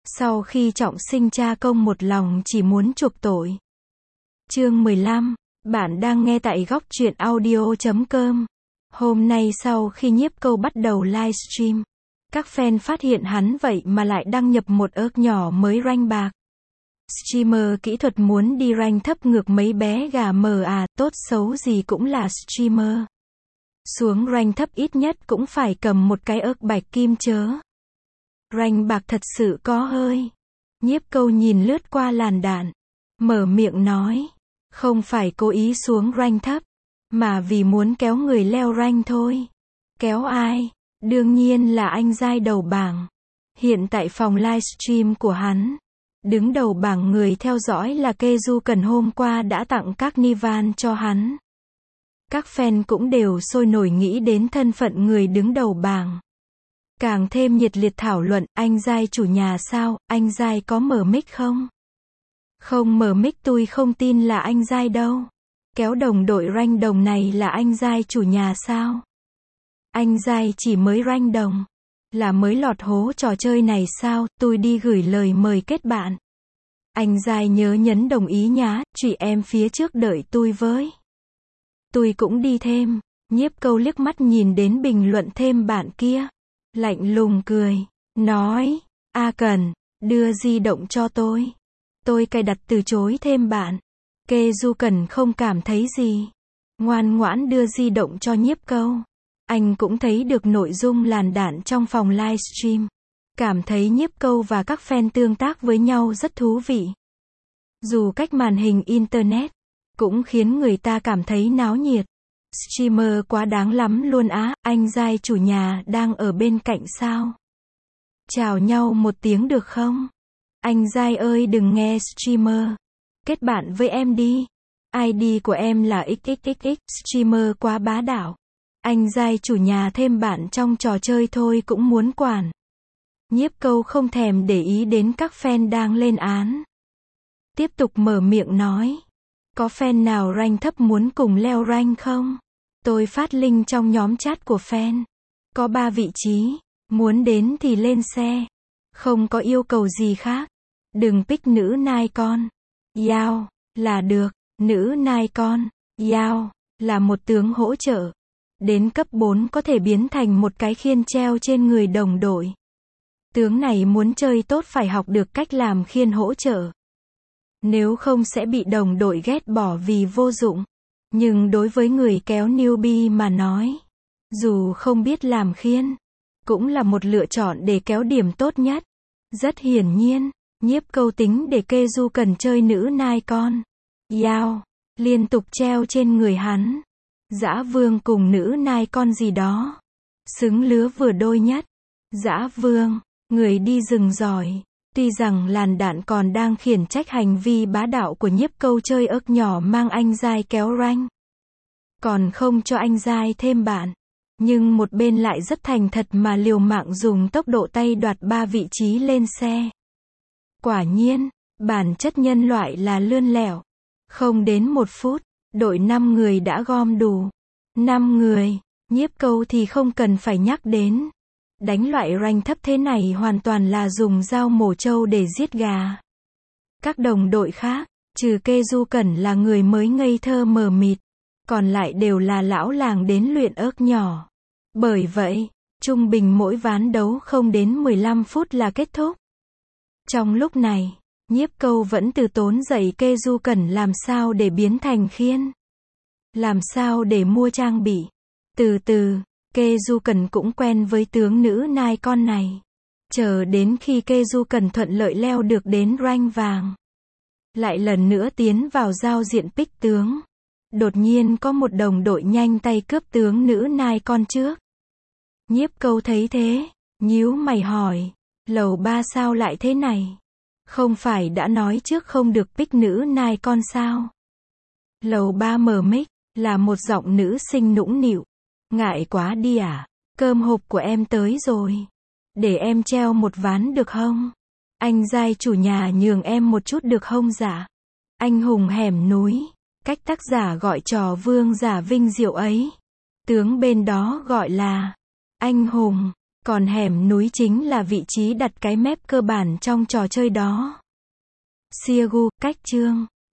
Sau khi trọng sinh cha công một lòng chỉ muốn chuộc tội. Chương 15, bạn đang nghe tại góc truyện audio.com. Hôm nay sau khi Nhiếp Câu bắt đầu livestream, các fan phát hiện hắn vậy mà lại đăng nhập một ớc nhỏ mới rank bạc. Streamer kỹ thuật muốn đi rank thấp ngược mấy bé gà mờ à, tốt xấu gì cũng là streamer. Xuống rank thấp ít nhất cũng phải cầm một cái ớc bạch kim chớ. Rank bạc thật sự có hơi. Nhiếp Câu nhìn lướt qua làn đạn, mở miệng nói, không phải cố ý xuống rank thấp, mà vì muốn kéo người leo rank thôi. Kéo ai? Đương nhiên là anh giai đầu bảng. Hiện tại phòng livestream của hắn, đứng đầu bảng người theo dõi là Keju Cần, hôm qua đã tặng các Nivan cho hắn. Các fan cũng đều sôi nổi nghĩ đến thân phận người đứng đầu bảng. Càng thêm nhiệt liệt thảo luận, anh giai chủ nhà sao, anh giai có mở mic không? Không mở mic tôi không tin là anh giai đâu. Kéo đồng đội rank đồng này là anh giai chủ nhà sao? Anh giai chỉ mới rank đồng, là mới lọt hố trò chơi này sao, tôi đi gửi lời mời kết bạn. Anh giai nhớ nhấn đồng ý nhá, chị em phía trước đợi tôi với. Tôi cũng đi thêm. Nhiếp Câu liếc mắt nhìn đến bình luận thêm bạn kia, lạnh lùng cười, nói, A Cần, đưa di động cho tôi. Tôi cài đặt từ chối thêm bạn. Keju Cần không cảm thấy gì, ngoan ngoãn đưa di động cho Nhiếp Câu. Anh cũng thấy được nội dung làn đạn trong phòng livestream, cảm thấy Nhiếp Câu và các fan tương tác với nhau rất thú vị. Dù cách màn hình internet, cũng khiến người ta cảm thấy náo nhiệt. Streamer quá đáng lắm luôn á, anh giai chủ nhà đang ở bên cạnh sao? Chào nhau một tiếng được không? Anh giai ơi đừng nghe streamer. Kết bạn với em đi. ID của em là XXXX, streamer quá bá đạo. Anh giai chủ nhà thêm bạn trong trò chơi thôi cũng muốn quản. Nhiếp Câu không thèm để ý đến các fan đang lên án. Tiếp tục mở miệng nói. Có fan nào rank thấp muốn cùng leo rank không? Tôi phát link trong nhóm chat của fan. Có 3 vị trí, muốn đến thì lên xe. Không có yêu cầu gì khác. Đừng pick nữ nai con. Yao, là được, nữ nai con. Yao, là một tướng hỗ trợ. Đến cấp 4 có thể biến thành một cái khiên treo trên người đồng đội. Tướng này muốn chơi tốt phải học được cách làm khiên hỗ trợ. Nếu không sẽ bị đồng đội ghét bỏ vì vô dụng. Nhưng đối với người kéo newbie mà nói, dù không biết làm khiên, cũng là một lựa chọn để kéo điểm tốt nhất. Rất hiển nhiên, Nhiếp Câu tính để Keju Cần chơi nữ nai con. Yao, liên tục treo trên người hắn. Dã Vương cùng nữ nai con gì đó. Xứng lứa vừa đôi nhất. Dã Vương, người đi rừng giỏi. Tuy rằng làn đạn còn đang khiển trách hành vi bá đạo của Nhiếp Câu chơi ớc nhỏ mang anh giai kéo rank, còn không cho anh giai thêm bạn. Nhưng một bên lại rất thành thật mà liều mạng dùng tốc độ tay đoạt 3 vị trí lên xe. Quả nhiên, bản chất nhân loại là lươn lẹo. Không đến 1 phút, đội 5 người đã gom đủ. 5 người, Nhiếp Câu thì không cần phải nhắc đến. Đánh loại rank thấp thế này hoàn toàn là dùng dao mổ trâu để giết gà. Các đồng đội khác, trừ Keju Cần là người mới ngây thơ mờ mịt, còn lại đều là lão làng đến luyện ớc nhỏ. Bởi vậy, trung bình mỗi ván đấu không đến 15 phút là kết thúc. Trong lúc này, Nhiếp Câu vẫn từ tốn dạy Keju Cần làm sao để biến thành khiên, làm sao để mua trang bị. Từ từ, Keju Cần cũng quen với tướng nữ nai con này. Chờ đến khi Keju Cần thuận lợi leo được đến rank vàng, lại lần nữa tiến vào giao diện pick tướng. Đột nhiên có một đồng đội nhanh tay cướp tướng nữ nai con trước. Nhiếp Câu thấy thế, nhíu mày hỏi, lầu 3 sao lại thế này? Không phải đã nói trước không được pick nữ nai con sao? Lầu 3 mở mic, là một giọng nữ sinh nũng nịu. Ngại quá đi à? Cơm hộp của em tới rồi. Để em treo một ván được không? Anh giai chủ nhà nhường em một chút được không dạ? Anh hùng hẻm núi. Cách tác giả gọi trò vương giả vinh diệu ấy. Tướng bên đó gọi là anh hùng. Còn hẻm núi chính là vị trí đặt cái mép cơ bản trong trò chơi đó. Siegu, cách chương